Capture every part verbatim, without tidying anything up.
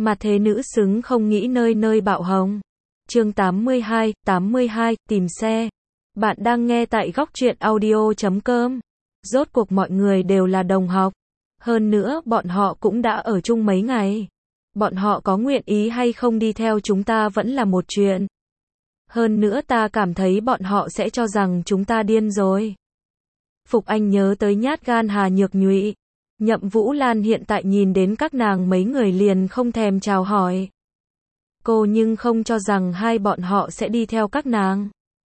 Mà thế nữ xứng không nghĩ nơi nơi bạo hồng. Chương tám mươi hai, tám mươi hai, tìm xe. Bạn đang nghe tại góc truyện audio chấm com. Rốt cuộc mọi người đều là đồng học. Hơn nữa, bọn họ cũng đã ở chung mấy ngày. Bọn họ có nguyện ý hay không đi theo chúng ta vẫn là một chuyện. Hơn nữa ta cảm thấy bọn họ sẽ cho rằng chúng ta điên rồi. Phục Anh nhớ tới nhát gan Hà Nhược Nhụy. Nhậm Vũ Lan hiện tại nhìn đến các nàng mấy người liền không thèm chào hỏi. Cô nhưng không cho rằng hai bọn họ sẽ đi theo các nàng.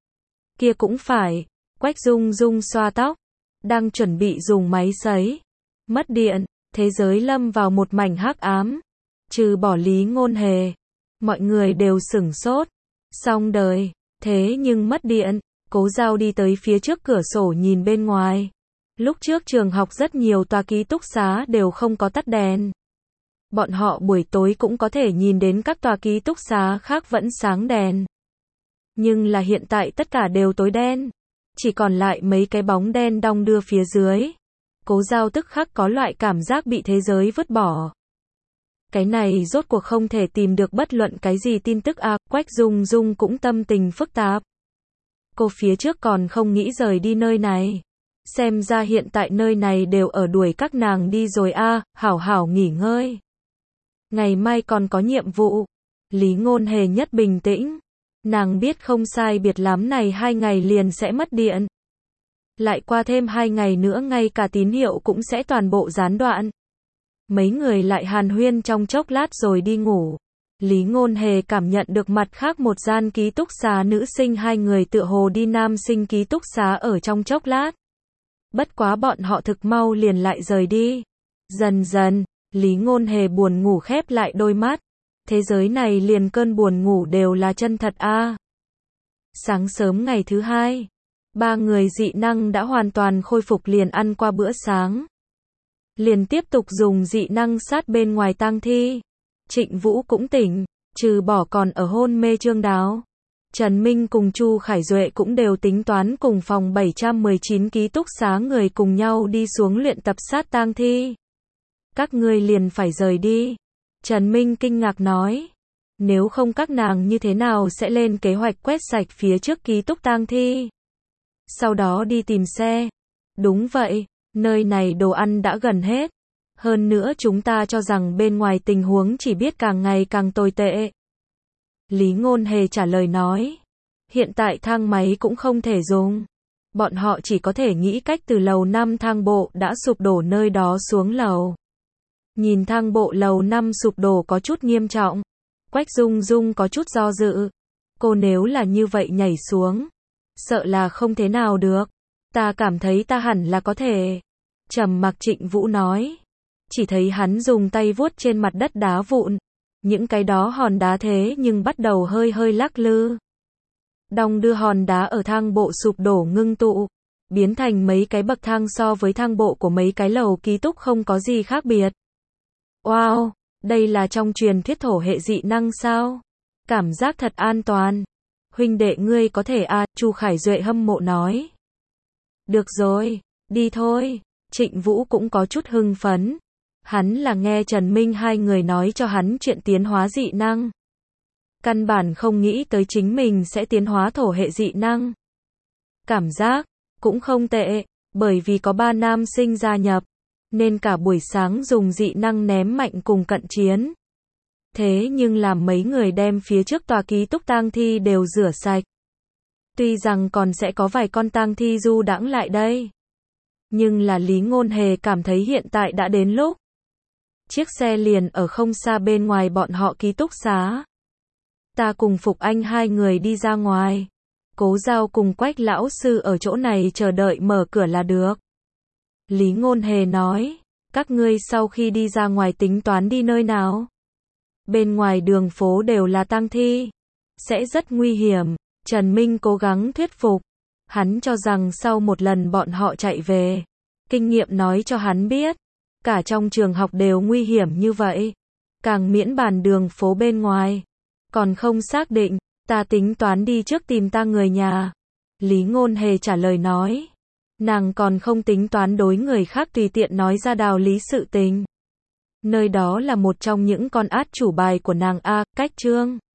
Kia cũng phải. Quách Dung Dung xoa tóc. Đang chuẩn bị dùng máy sấy. Mất điện. Thế giới lâm vào một mảnh hắc ám. Trừ bỏ Lý Ngôn Hề. Mọi người đều sửng sốt. Xong đời. Thế nhưng mất điện. Cố Giao đi tới phía trước cửa sổ nhìn bên ngoài. Lúc trước trường học rất nhiều tòa ký túc xá đều không có tắt đèn. Bọn họ buổi tối cũng có thể nhìn đến các tòa ký túc xá khác vẫn sáng đèn. Nhưng là hiện tại tất cả đều tối đen. Chỉ còn lại mấy cái bóng đen đong đưa phía dưới. Cố Giao tức khắc có loại cảm giác bị thế giới vứt bỏ. Cái này rốt cuộc không thể tìm được bất luận cái gì tin tức à, Quách Dung Dung cũng tâm tình phức tạp. Cô phía trước còn không nghĩ rời đi nơi này. Xem ra hiện tại nơi này đều ở đuổi các nàng đi rồi a, à, hảo hảo nghỉ ngơi. Ngày mai còn có nhiệm vụ. Lý Ngôn Hề nhất bình tĩnh. Nàng biết không sai biệt lắm này hai ngày liền sẽ mất điện. Lại qua thêm hai ngày nữa ngay cả tín hiệu cũng sẽ toàn bộ gián đoạn. Mấy người lại hàn huyên trong chốc lát rồi đi ngủ. Lý Ngôn Hề cảm nhận được mặt khác một gian ký túc xá nữ sinh hai người tựa hồ đi nam sinh ký túc xá ở trong chốc lát. Bất quá bọn họ thực mau liền lại rời đi. Dần dần, Lý Ngôn Hề buồn ngủ khép lại đôi mắt. Thế giới này liền cơn buồn ngủ đều là chân thật a. À. Sáng sớm ngày thứ hai, ba người dị năng đã hoàn toàn khôi phục liền ăn qua bữa sáng. Liền tiếp tục dùng dị năng sát bên ngoài tang thi. Trịnh Vũ cũng tỉnh, trừ bỏ còn ở hôn mê Trương Đáo. Trần Minh cùng Chu Khải Duệ cũng đều tính toán cùng phòng bảy trăm mười chín ký túc xá người cùng nhau đi xuống luyện tập sát tang thi. Các ngươi liền phải rời đi. Trần Minh kinh ngạc nói. Nếu không các nàng như thế nào sẽ lên kế hoạch quét sạch phía trước ký túc tang thi. Sau đó đi tìm xe. Đúng vậy, nơi này đồ ăn đã gần hết. Hơn nữa chúng ta cho rằng bên ngoài tình huống chỉ biết càng ngày càng tồi tệ. Lý Ngôn Hề trả lời nói. Hiện tại thang máy cũng không thể dùng. Bọn họ chỉ có thể nghĩ cách từ lầu năm thang bộ đã sụp đổ nơi đó xuống lầu. Nhìn thang bộ lầu năm sụp đổ có chút nghiêm trọng. Quách Dung Dung có chút do dự. Cô nếu là như vậy nhảy xuống. Sợ là không thế nào được. Ta cảm thấy ta hẳn là có thể. Trầm mặc Trịnh Vũ nói. Chỉ thấy hắn dùng tay vuốt trên mặt đất đá vụn. Những cái đó hòn đá thế nhưng bắt đầu hơi hơi lắc lư. Đong đưa hòn đá ở thang bộ sụp đổ ngưng tụ. Biến thành mấy cái bậc thang so với thang bộ của mấy cái lầu ký túc không có gì khác biệt. Wow, đây là trong truyền thuyết thổ hệ dị năng sao? Cảm giác thật an toàn. Huynh đệ ngươi có thể à, Chu Khải Duệ hâm mộ nói. Được rồi, đi thôi. Trịnh Vũ cũng có chút hưng phấn. Hắn là nghe Trần Minh hai người nói cho hắn chuyện tiến hóa dị năng. Căn bản không nghĩ tới chính mình sẽ tiến hóa thổ hệ dị năng. Cảm giác cũng không tệ, bởi vì có ba nam sinh gia nhập, nên cả buổi sáng dùng dị năng ném mạnh cùng cận chiến. Thế nhưng làm mấy người đem phía trước tòa ký túc tang thi đều rửa sạch. Tuy rằng còn sẽ có vài con tang thi du đãng lại đây. Nhưng là Lý Ngôn Hề cảm thấy hiện tại đã đến lúc. Chiếc xe liền ở không xa bên ngoài bọn họ ký túc xá. Ta cùng Phục Anh hai người đi ra ngoài. Cố Giao cùng Quách lão sư ở chỗ này chờ đợi mở cửa là được. Lý Ngôn Hề nói, các ngươi sau khi đi ra ngoài tính toán đi nơi nào? Bên ngoài đường phố đều là tang thi. Sẽ rất nguy hiểm. Trần Minh cố gắng thuyết phục. Hắn cho rằng sau một lần bọn họ chạy về. Kinh nghiệm nói cho hắn biết. Cả trong trường học đều nguy hiểm như vậy. Càng miễn bàn đường phố bên ngoài. Còn không xác định, ta tính toán đi trước tìm ta người nhà. Lý Ngôn Hề trả lời nói. Nàng còn không tính toán đối người khác tùy tiện nói ra đạo lý sự tình. Nơi đó là một trong những con át chủ bài của nàng A, cách Trương